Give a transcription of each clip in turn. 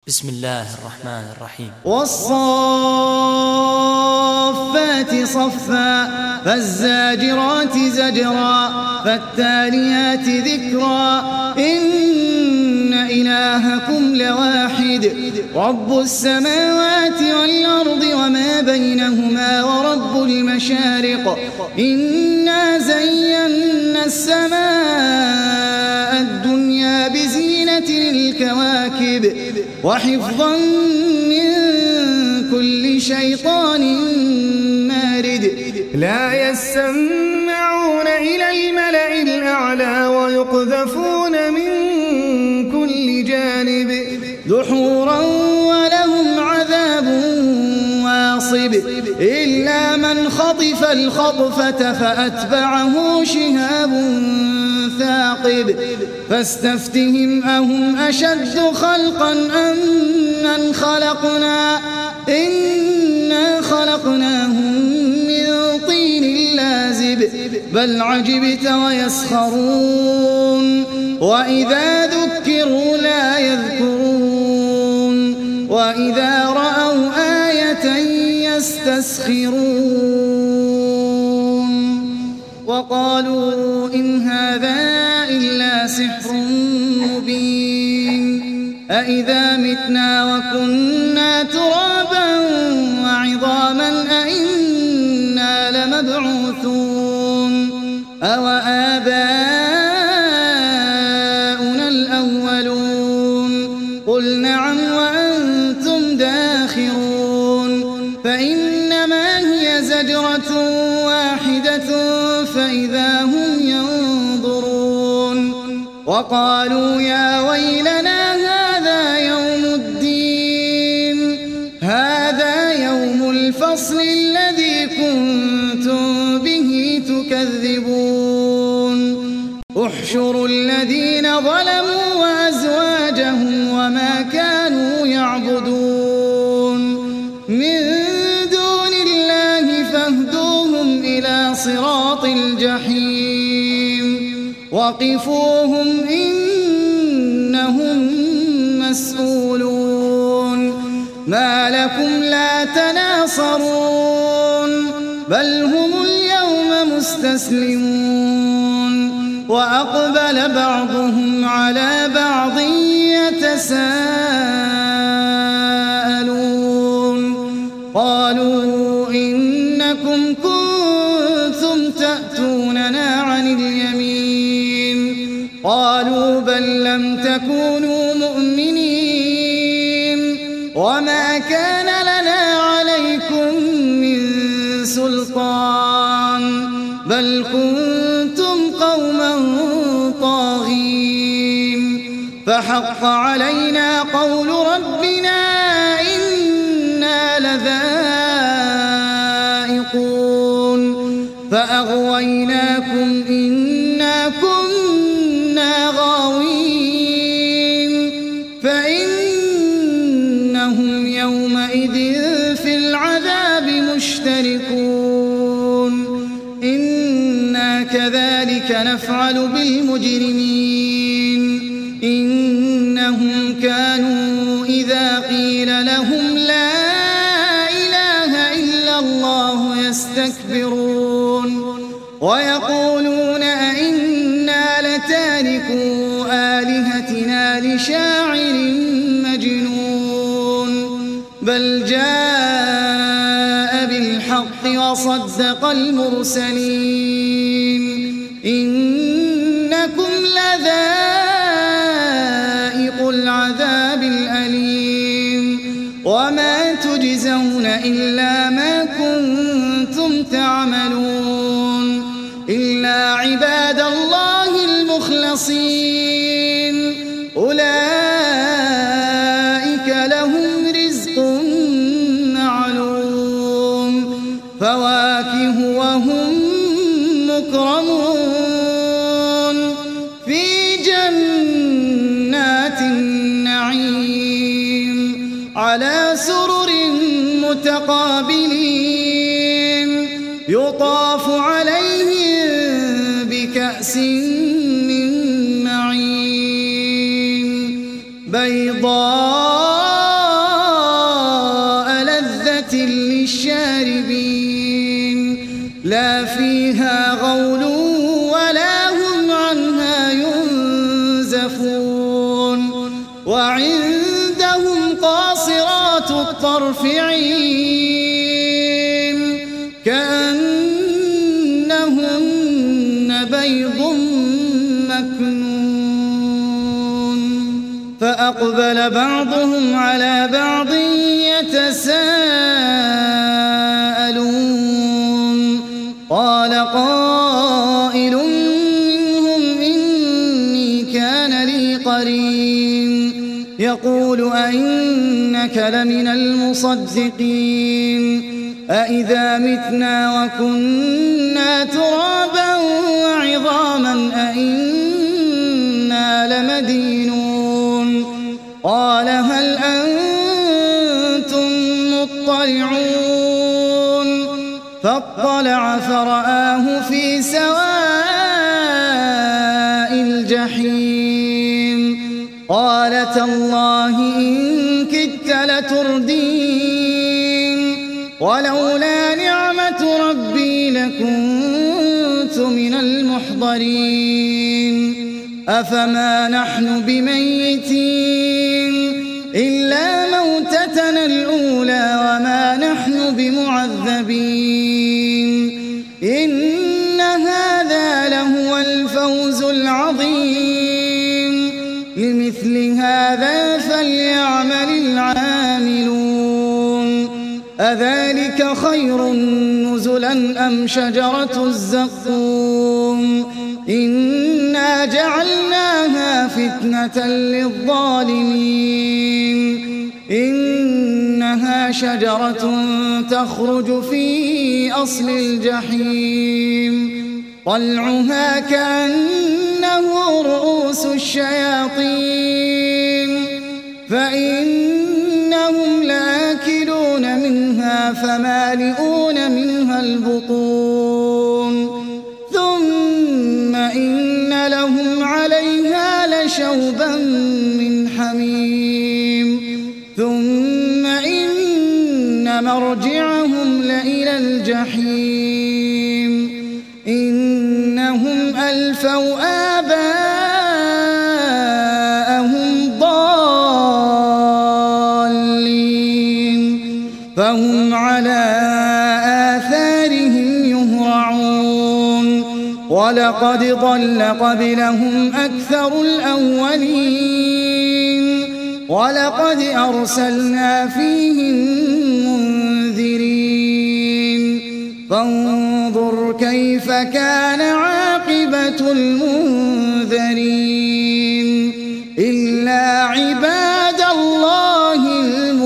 بسم الله الرحمن الرحيم. والصافات صفا فالزاجرات زجرا فالتاليات ذكرا إن إلهكم لواحد رب السماوات والأرض وما بينهما ورب المشارق إنا زينا السماء الدنيا بزينة الكواكب وحفظا من كل شيطان مارد لا يسمعون إلى الملأ الأعلى ويقذفون من كل جانب دحورا ولهم عذاب واصب إلا من خطف الخطفة فأتبعه شهاب ثاقب فاستفتهم أهم أشد خلقا أم من خلقنا إنا خلقناهم من طين لازب بل عجبت ويسخرون وإذا ذكروا لا يذكرون وإذا رأوا آية يستسخرون وقالوا إن هذا إلا سحر مبين أإذا متنا وكنا ترابا وعظاما أإنا لمبعوثون أو آباؤنا الأولون قل نعم وأنتم داخرون فإنما هي زجرة واحدة فإذا هم ينظرون وقالوا يا ويلنا هذا يوم الدين هذا يوم الفصل الذي كنتم به تكذبون احشروا الذين ظلموا وأزواجهم وما كانوا يعبدون من دون الله فاهدوهم إلى صراط الجحيم وقفوهم إنهم مسؤولون ما لكم لا تناصرون بل هم اليوم مستسلمون وأقبل بعضهم على بعض يتساءلون قالوا إنكم كنتم تأتوننا عن اليمين قالوا بل لم تكونوا مؤمنين وما كان لنا عليكم من سلطان بل كنتم قوما طاغين فحق علينا قول ربنا إنا لذائقون فأغويناكم إنا كنا غاوين فإنهم يومئذ في العذاب مشتركون إنا كذلك نفعل بالمجرمين إنهم كانوا إذا قيل لهم لا إله إلا الله يستكبرون ويقولون أئنا لتاركو آلهتنا لشاعر مجنون بل جاء بالحق وصدق المرسلين إنكم لذائق العذاب الأليم وما تجزون إلا ما كنتم تعملون إلا عباد الله المخلصين أولئك لهم رزق معلوم فواكه وهم مكرمون في جنات النعيم على سرر متقابلين يطاف عليهم بكأس من معين بيضاء للشاربين لا فيها غول ولا هم عنها ينزفون وعندهم قاصرات الطرف عين كأنهن بيض مكنون فأقبل بعضهم على بعض يتساءلون قال قائل منهم إني كان لي قرين يقول أئنك لمن المصدقين أئذا متنا وكنا ترابا وعظاما أئنا لمدينون قال هل أنتم مطلعون فاطلع فرآه في سواء الجحيم قال تالله إن كدت لتردين ولولا نعمة ربي لكنت من المحضرين أفما نحن بميتين إلا موتتنا الأولى وما نحن بمعذبين إن هذا لهو الفوز العظيم لمثل هذا فليعمل العاملون أذلك خير نزلا أم شجرة الزقوم إنا جعلناها فتنة للظالمين إنها شجرة تخرج في أصل الجحيم طلعها كأنه رؤوس الشياطين فإنهم لآكلون منها فمالئون منها البطون ثم إن لهم عليها لشوبا من حميم ثم إن مرجعهم لإلى الجحيم إنهم ألفوا آباءهم ضالين فهم على آثارهم يهرعون ولقد ضل قبلهم أكثر الأولين ولقد أرسلنا فيهم منذرين فانظر كيف كان عاقبة المنذرين إلا عباد الله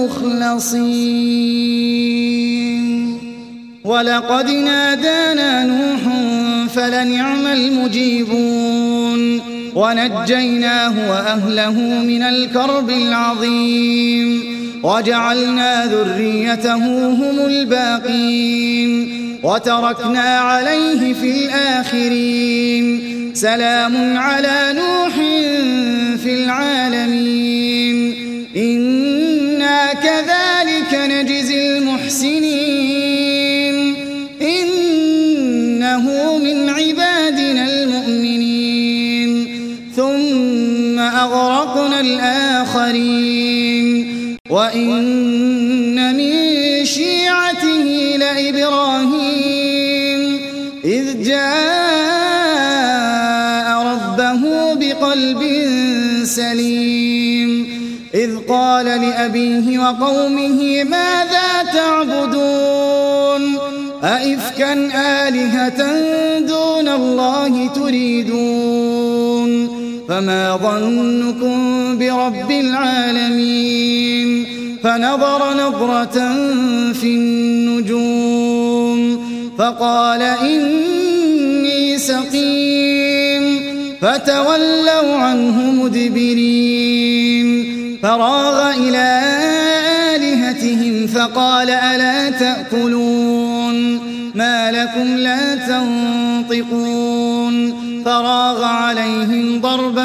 المخلصين ولقد نادانا نوح فلنعم المجيبون ونجيناه وأهله من الكرب العظيم وجعلنا ذريته هم الباقين وتركنا عليه في الآخرين سلام على نوح في العالمين إنا كذلك نجزي المحسنين إنه من عبادنا المؤمنين ثم أغرقنا الآخرين وإن من شيعته لإبراهيم إذ جاء ربه بقلب سليم إذ قال لأبيه وقومه ماذا تعبدون أئفكا آلهة دون الله تريدون فما ظنكم برب العالمين فنظر نظرة في النجوم فقال إني سقيم فتولوا عنه مدبرين فراغ إلى آلهتهم فقال ألا تأكلون ما لكم لا تنطقون فراغ عليهم ضربا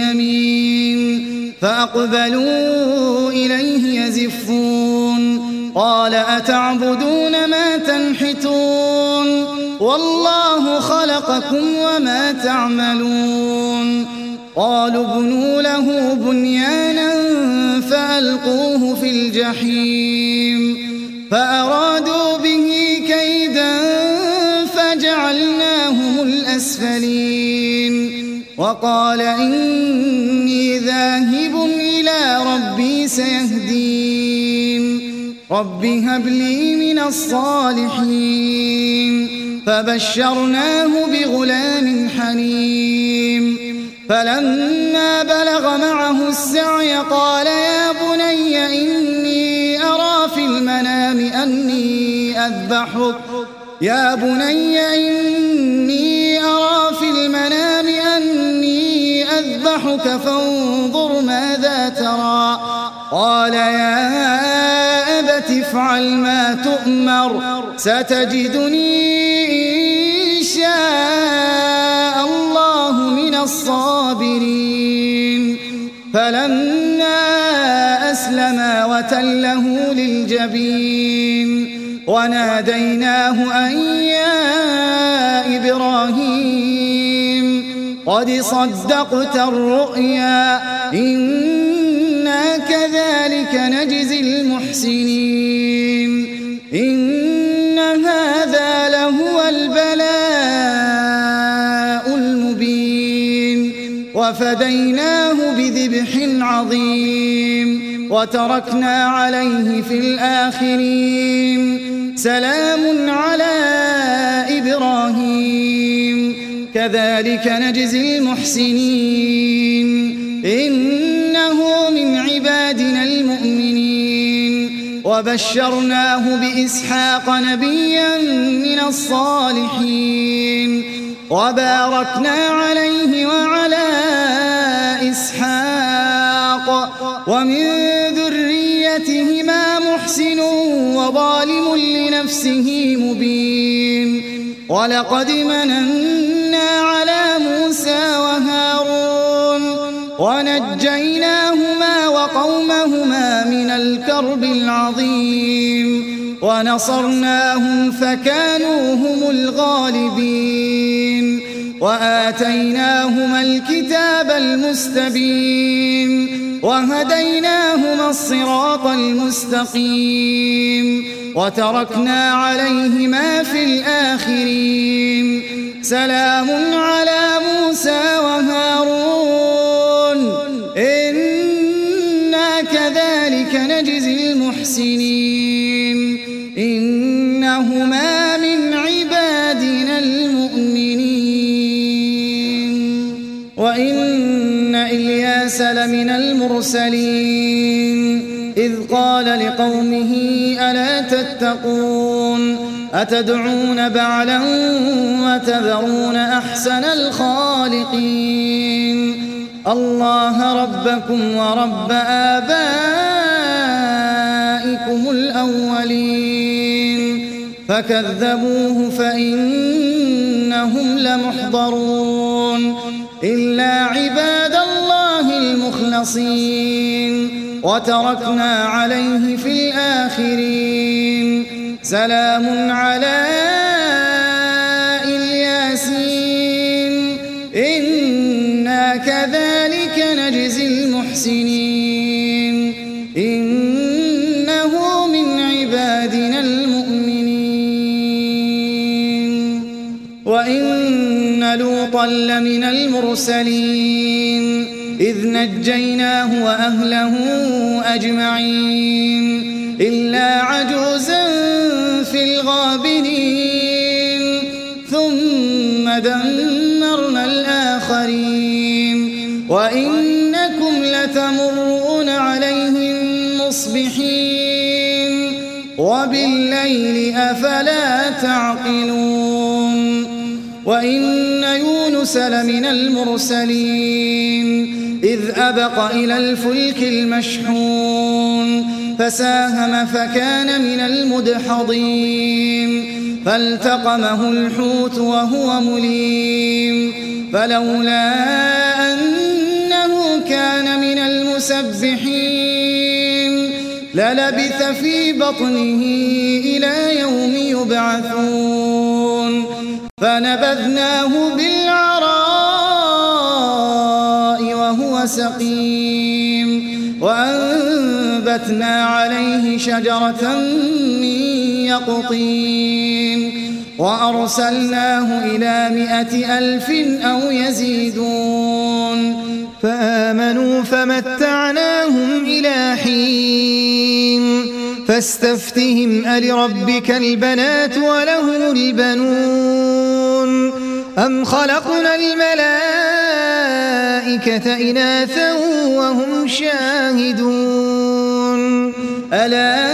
باليمين فأقبلوا إليه يزفون قال أتعبدون ما تنحتون والله خلقكم وما تعملون قالوا ابنوا له بنيانا فألقوه في الجحيم فأرادوا به كيدا فجعلناهم الأسفلين وقال إني ذاهب إلى ربي سيهدين رب هب لي من الصالحين فبشرناه بغلام حليم فلما بلغ معه السعي قال يا بني إني أرى في المنام أني أذبحك فانظر ماذا ترى قال يا أبت افعل ما تؤمر ستجدني إن شاء الله من الصابرين فلما أسلما وتله للجبين وناديناه أن يا إبراهيم قد صدقت الرؤيا إنا كذلك نجزي المحسنين إن هذا لهو البلاء المبين وفديناه بذبح عظيم وتركنا عليه في الآخرين سلام على إبراهيم كذلك نجزي المحسنين إنه من عبادنا المؤمنين وبشرناه بإسحاق نبيا من الصالحين وباركنا عليه وعلى إسحاق ومن ذريتهما محسن وظالم لنفسه مبين ولقد مننا على موسى وهارون ونجيناهما وقومهما من الكرب العظيم ونصرناهم فكانوا هم الغالبين وآتيناهما الكتاب المستبين وهديناهما الصراط المستقيم وتركنا عليهما في الآخرين سلام على موسى وهارون إنا كذلك نجزي المحسنين إنهما من عبادنا المؤمنين وإن إلياس لمن المرسلين إذ قال لقومه ألا تتقون أتدعون بعلا وتذرون أحسن الخالقين الله ربكم ورب آبائكم الأولين فكذبوه فإنهم لمحضرون إلا عباد الله المخلصين وتركنا عليه في الآخرين سلام على الياسين إنا كذلك نجزي المحسنين إنه من عبادنا المؤمنين وإن لوطا لمن المرسلين إذ نجيناه وأهله أجمعين إلا عجوزا في الغابرين ثم دمرنا الآخرين وإنكم لتمرون عليهم مصبحين وبالليل أفلا تعقلون وإن يونس لمن المرسلين إذ أبق إلى الفلك المشحون فساهم فكان من المدحضين فالتقمه الحوت وهو مليم فلولا أنه كان من المسبحين للبث في بطنه إلى يوم يبعثون فنبذناه بالعراء وهو سقيم وأنبتنا عليه شجرة من يقطين وأرسلناه إلى 100,000 أو يزيدون فآمنوا فمتعناهم إلى حين فاستفتهم ألربك البنات ولهم البنون أم خلقنا الملائكة إناثا وهم شاهدون ألا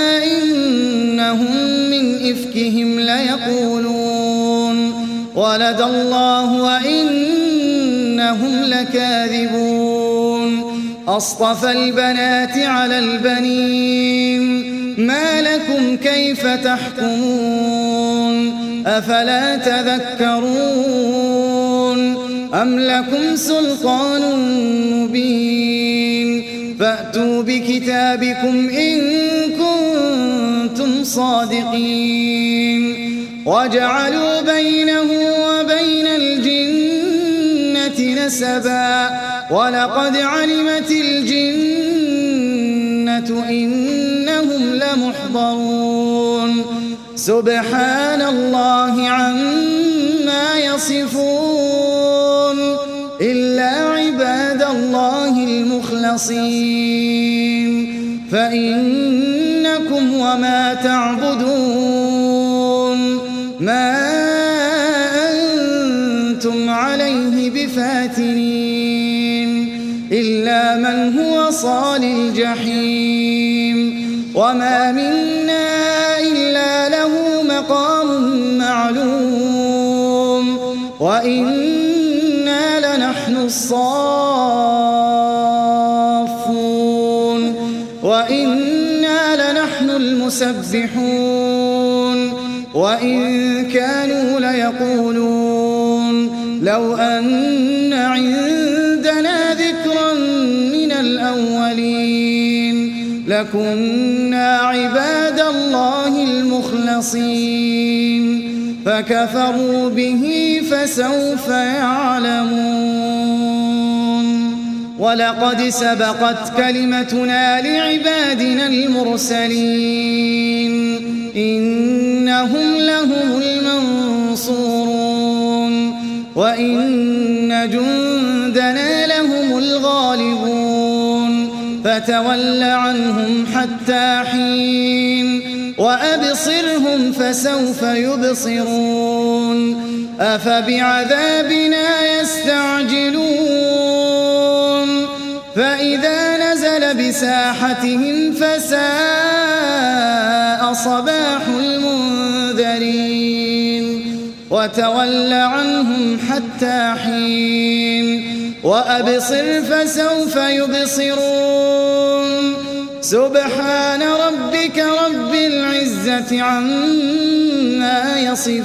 إنهم من إفكهم ليقولون ولد الله وإنهم لكاذبون أصطفى البنات على البنين ما لكم كيف تحكمون أفلا تذكرون أم لكم سلطان مبين فأتوا بكتابكم إن كنتم صادقين وجعلوا بينه وبين الجنة نسبا ولقد علمت الجنة إنهم لمحضرون سبحان الله عما يصفون إلا عباد الله المخلصين فإنكم وما تعبدون ما أنتم عليه بفاتنين إلا من هو صال الجحيم وما منا إلا له مقام معلوم وإنا لنحن الصافون وإنا لنحن المسبحون وإن كانوا ليقولون لو أن عندنا ذكرا من الأولين لكنا عباد الله المخلصين فكفروا به فسوف يعلمون ولقد سبقت كلمتنا لعبادنا المرسلين إنهم لهم المنصورون وإن جندنا لهم الغالبون فتول عنهم حتى حين وأبصرهم فسوف يبصرون أفبعذابنا يستعجلون فإذا نزل بساحتهم فساء صباح المنذرين وتول عنهم حتى حين وأبصر فسوف يبصرون سبحان ربك رب العزة عما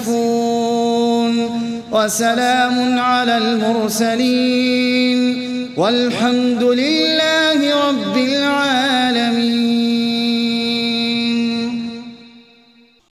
يصفون وسلام على المرسلين والحمد لله رب العالمين.